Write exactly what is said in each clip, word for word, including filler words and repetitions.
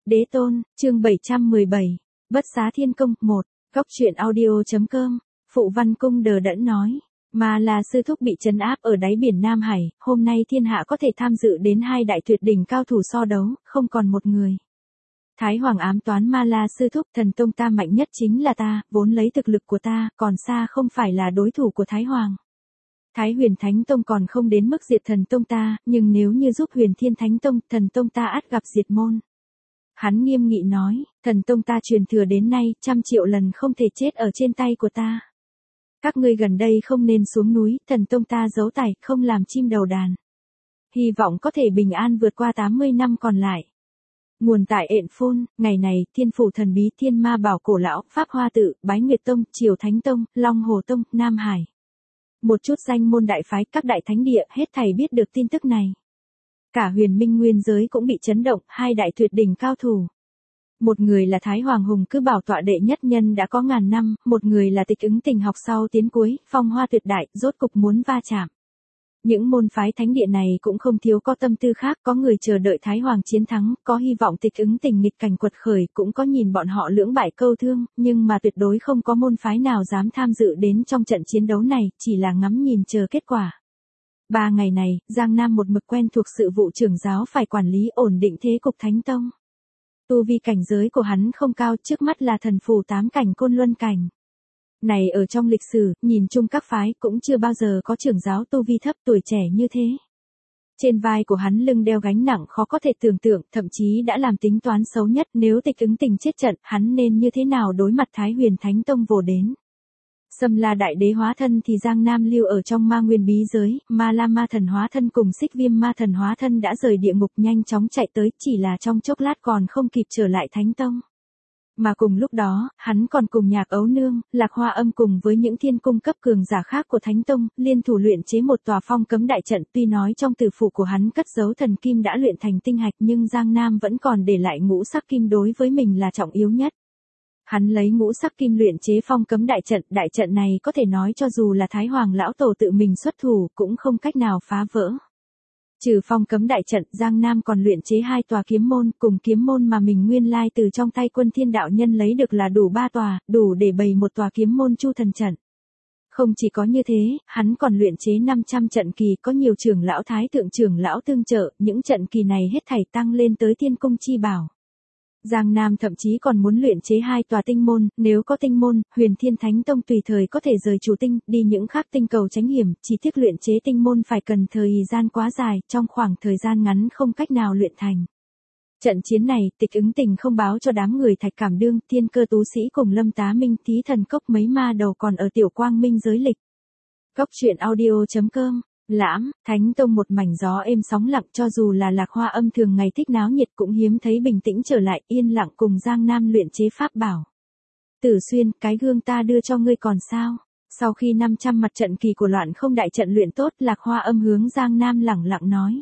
Đế tôn, chương bảy trăm mười bảy, Bất xá thiên công, một, góc truyện audio.com, Phụ Văn Cung đờ đẫn nói, mà là sư thúc bị trấn áp ở đáy biển Nam Hải, hôm nay thiên hạ có thể tham dự đến hai đại tuyệt đỉnh cao thủ so đấu, không còn một người. Thái Hoàng ám toán Ma La sư thúc, thần tông ta mạnh nhất chính là ta, vốn lấy thực lực của ta, còn xa không phải là đối thủ của Thái Hoàng. Thái Huyền Thánh Tông còn không đến mức diệt thần tông ta, nhưng nếu như giúp Huyền Thiên Thánh Tông, thần tông ta ắt gặp diệt môn. Hắn nghiêm nghị nói, thần tông ta truyền thừa đến nay, trăm triệu lần không thể chết ở trên tay của ta. Các ngươi gần đây không nên xuống núi, thần tông ta giấu tài, không làm chim đầu đàn. Hy vọng có thể bình an vượt qua tám mươi năm còn lại. Nguồn tại Ện Phôn, ngày này, Thiên Phủ Thần Bí, Thiên Ma Bảo Cổ Lão, Pháp Hoa Tự, Bái Nguyệt Tông, Triều Thánh Tông, Long Hồ Tông, Nam Hải. Một chút danh môn đại phái, các đại thánh địa, hết thảy biết được tin tức này. Cả huyền minh nguyên giới cũng bị chấn động, hai đại tuyệt đỉnh cao thủ. Một người là Thái Hoàng Hùng cứ bảo tọa đệ nhất nhân đã có ngàn năm, một người là Tịch Ứng Tình học sau tiến cuối, phong hoa tuyệt đại, rốt cục muốn va chạm. Những môn phái thánh địa này cũng không thiếu có tâm tư khác, có người chờ đợi Thái Hoàng chiến thắng, có hy vọng Tịch Ứng Tình nghịch cảnh quật khởi, cũng có nhìn bọn họ lưỡng bại câu thương, nhưng mà tuyệt đối không có môn phái nào dám tham dự đến trong trận chiến đấu này, chỉ là ngắm nhìn chờ kết quả. Ba ngày này, Giang Nam một mực quen thuộc sự vụ trưởng giáo phải quản lý ổn định thế cục Thánh Tông. Tu vi cảnh giới của hắn không cao, trước mắt là thần phù tám cảnh côn luân cảnh. Này ở trong lịch sử, nhìn chung các phái cũng chưa bao giờ có trưởng giáo tu vi thấp tuổi trẻ như thế. Trên vai của hắn lưng đeo gánh nặng khó có thể tưởng tượng, thậm chí đã làm tính toán xấu nhất, nếu Tịch Ứng Tình chết trận, hắn nên như thế nào đối mặt Thái Huyền Thánh Tông vồ đến. Xâm La Đại Đế hóa thân thì Giang Nam lưu ở trong ma nguyên bí giới, Ma La Ma Thần hóa thân cùng Xích Viêm Ma Thần hóa thân đã rời địa ngục nhanh chóng chạy tới, chỉ là trong chốc lát còn không kịp trở lại Thánh Tông. Mà cùng lúc đó, hắn còn cùng Nhạc Ấu Nương, Lạc Hoa Âm cùng với những thiên cung cấp cường giả khác của Thánh Tông, liên thủ luyện chế một tòa phong cấm đại trận, tuy nói trong tử phủ của hắn cất giấu thần kim đã luyện thành tinh hạch nhưng Giang Nam vẫn còn để lại ngũ sắc kim đối với mình là trọng yếu nhất. Hắn lấy ngũ sắc kim luyện chế phong cấm đại trận, đại trận này có thể nói cho dù là Thái Hoàng lão tổ tự mình xuất thủ cũng không cách nào phá vỡ. Trừ phong cấm đại trận, Giang Nam còn luyện chế hai tòa kiếm môn, cùng kiếm môn mà mình nguyên lai từ trong tay Quân Thiên đạo nhân lấy được là đủ ba tòa, đủ để bày một tòa kiếm môn chu thần trận. Không chỉ có như thế, hắn còn luyện chế năm trăm trận kỳ, có nhiều trưởng lão thái thượng trưởng lão tương trợ, những trận kỳ này hết thảy tăng lên tới thiên cung chi bảo. Giang Nam thậm chí còn muốn luyện chế hai tòa tinh môn, nếu có tinh môn, Huyền Thiên Thánh Tông tùy thời có thể rời chủ tinh, đi những khác tinh cầu tránh hiểm, chỉ tiếc luyện chế tinh môn phải cần thời gian quá dài, trong khoảng thời gian ngắn không cách nào luyện thành. Trận chiến này, Tịch Ứng Tình không báo cho đám người Thạch Cảm Đương, Thiên Cơ Tú Sĩ cùng Lâm Tá Minh, Thí Thần Cốc mấy ma đầu còn ở Tiểu Quang Minh giới lịch. Góc truyện audio.com. Lãm, Thánh Tông một mảnh gió êm sóng lặng, cho dù là Lạc Hoa Âm thường ngày thích náo nhiệt cũng hiếm thấy bình tĩnh trở lại, yên lặng cùng Giang Nam luyện chế pháp bảo. Tử Xuyên, cái gương ta đưa cho ngươi còn sao? Sau khi năm trăm mặt trận kỳ của Loạn Không đại trận luyện tốt, Lạc Hoa Âm hướng Giang Nam lẳng lặng nói.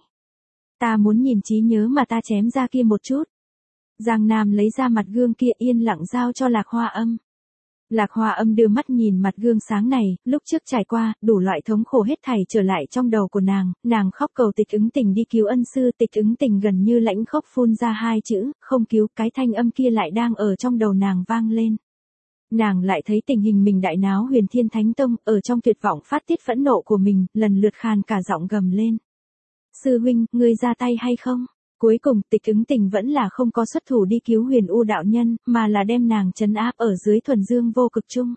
Ta muốn nhìn trí nhớ mà ta chém ra kia một chút. Giang Nam lấy ra mặt gương kia yên lặng giao cho Lạc Hoa Âm. Lạc Hoa Âm đưa mắt nhìn mặt gương sáng này, lúc trước trải qua, đủ loại thống khổ hết thảy trở lại trong đầu của nàng, nàng khóc cầu Tịch Ứng Tình đi cứu ân sư, Tịch Ứng Tình gần như lãnh khóc phun ra hai chữ, không cứu, cái thanh âm kia lại đang ở trong đầu nàng vang lên. Nàng lại thấy tình hình mình đại náo Huyền Thiên Thánh Tông, ở trong tuyệt vọng phát tiết phẫn nộ của mình, lần lượt khàn cả giọng gầm lên. Sư huynh, ngươi ra tay hay không? Cuối cùng, Tịch Ứng Tình vẫn là không có xuất thủ đi cứu Huyền U đạo nhân, mà là đem nàng trấn áp ở dưới thuần dương vô cực chung.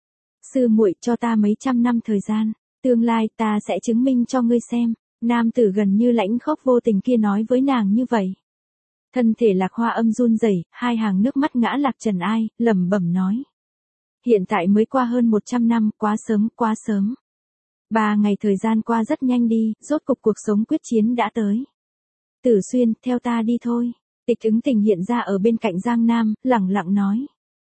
Sư muội, cho ta mấy trăm năm thời gian, tương lai ta sẽ chứng minh cho ngươi xem. Nam tử gần như lãnh khốc vô tình kia nói với nàng như vậy. Thân thể Lạc Hoa Âm run rẩy, hai hàng nước mắt ngã lạc trần ai, lẩm bẩm nói. Hiện tại mới qua hơn một trăm năm, quá sớm, quá sớm. Ba ngày thời gian qua rất nhanh đi, rốt cục cuộc sống quyết chiến đã tới. Tử Xuyên, theo ta đi thôi. Tịch Ứng Tình hiện ra ở bên cạnh Giang Nam, lẳng lặng nói.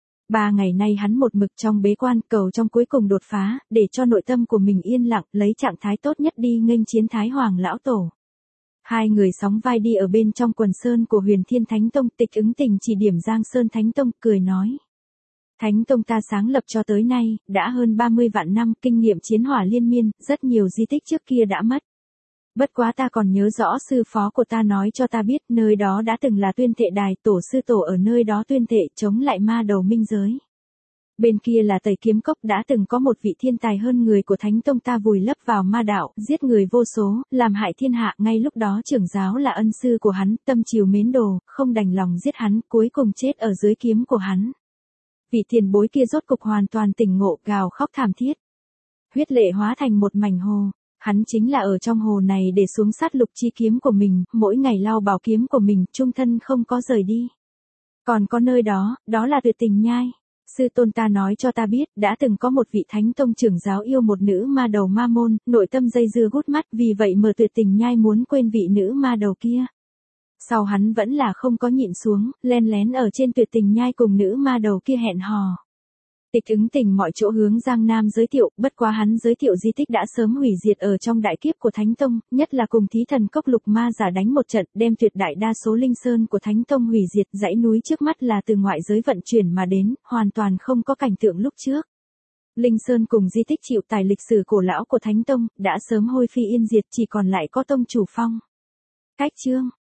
Ba ngày nay hắn một mực trong bế quan, cầu trong cuối cùng đột phá, để cho nội tâm của mình yên lặng, lấy trạng thái tốt nhất đi nghênh chiến Thái Hoàng lão tổ. Hai người sóng vai đi ở bên trong quần sơn của Huyền Thiên Thánh Tông, Tịch Ứng Tình chỉ điểm Giang Sơn Thánh Tông, cười nói. Thánh Tông ta sáng lập cho tới nay, đã hơn ba mươi vạn năm, kinh nghiệm chiến hỏa liên miên, rất nhiều di tích trước kia đã mất. Bất quá ta còn nhớ rõ sư phó của ta nói cho ta biết nơi đó đã từng là tuyên thệ đài, tổ sư tổ ở nơi đó tuyên thệ chống lại ma đầu minh giới. Bên kia là Tây Kiếm Cốc, đã từng có một vị thiên tài hơn người của Thánh Tông ta vùi lấp vào ma đạo, giết người vô số, làm hại thiên hạ, ngay lúc đó trưởng giáo là ân sư của hắn, tâm chiều mến đồ, không đành lòng giết hắn, cuối cùng chết ở dưới kiếm của hắn. Vị tiền bối kia rốt cục hoàn toàn tỉnh ngộ, gào khóc thảm thiết. Huyết lệ hóa thành một mảnh hồ, hắn chính là ở trong hồ này để xuống sát lục chi kiếm của mình, mỗi ngày lao bảo kiếm của mình, trung thân không có rời đi. Còn có nơi đó, đó là Tuyệt Tình Nhai. Sư tôn ta nói cho ta biết, đã từng có một vị Thánh Tông trưởng giáo yêu một nữ ma đầu ma môn, nội tâm dây dưa gút mắt, vì vậy mở Tuyệt Tình Nhai muốn quên vị nữ ma đầu kia. Sau hắn vẫn là không có nhịn xuống, len lén ở trên Tuyệt Tình Nhai cùng nữ ma đầu kia hẹn hò. Tịch ứng tình mọi chỗ hướng Giang Nam giới thiệu, bất quá hắn giới thiệu di tích đã sớm hủy diệt ở trong đại kiếp của Thánh Tông, nhất là cùng Thí Thần Cốc Lục Ma giả đánh một trận, đem tuyệt đại đa số linh sơn của Thánh Tông hủy diệt, dãy núi trước mắt là từ ngoại giới vận chuyển mà đến, hoàn toàn không có cảnh tượng lúc trước. Linh sơn cùng di tích chịu tài lịch sử cổ lão của Thánh Tông, đã sớm hôi phi yên diệt, chỉ còn lại có tông chủ phong cách chương.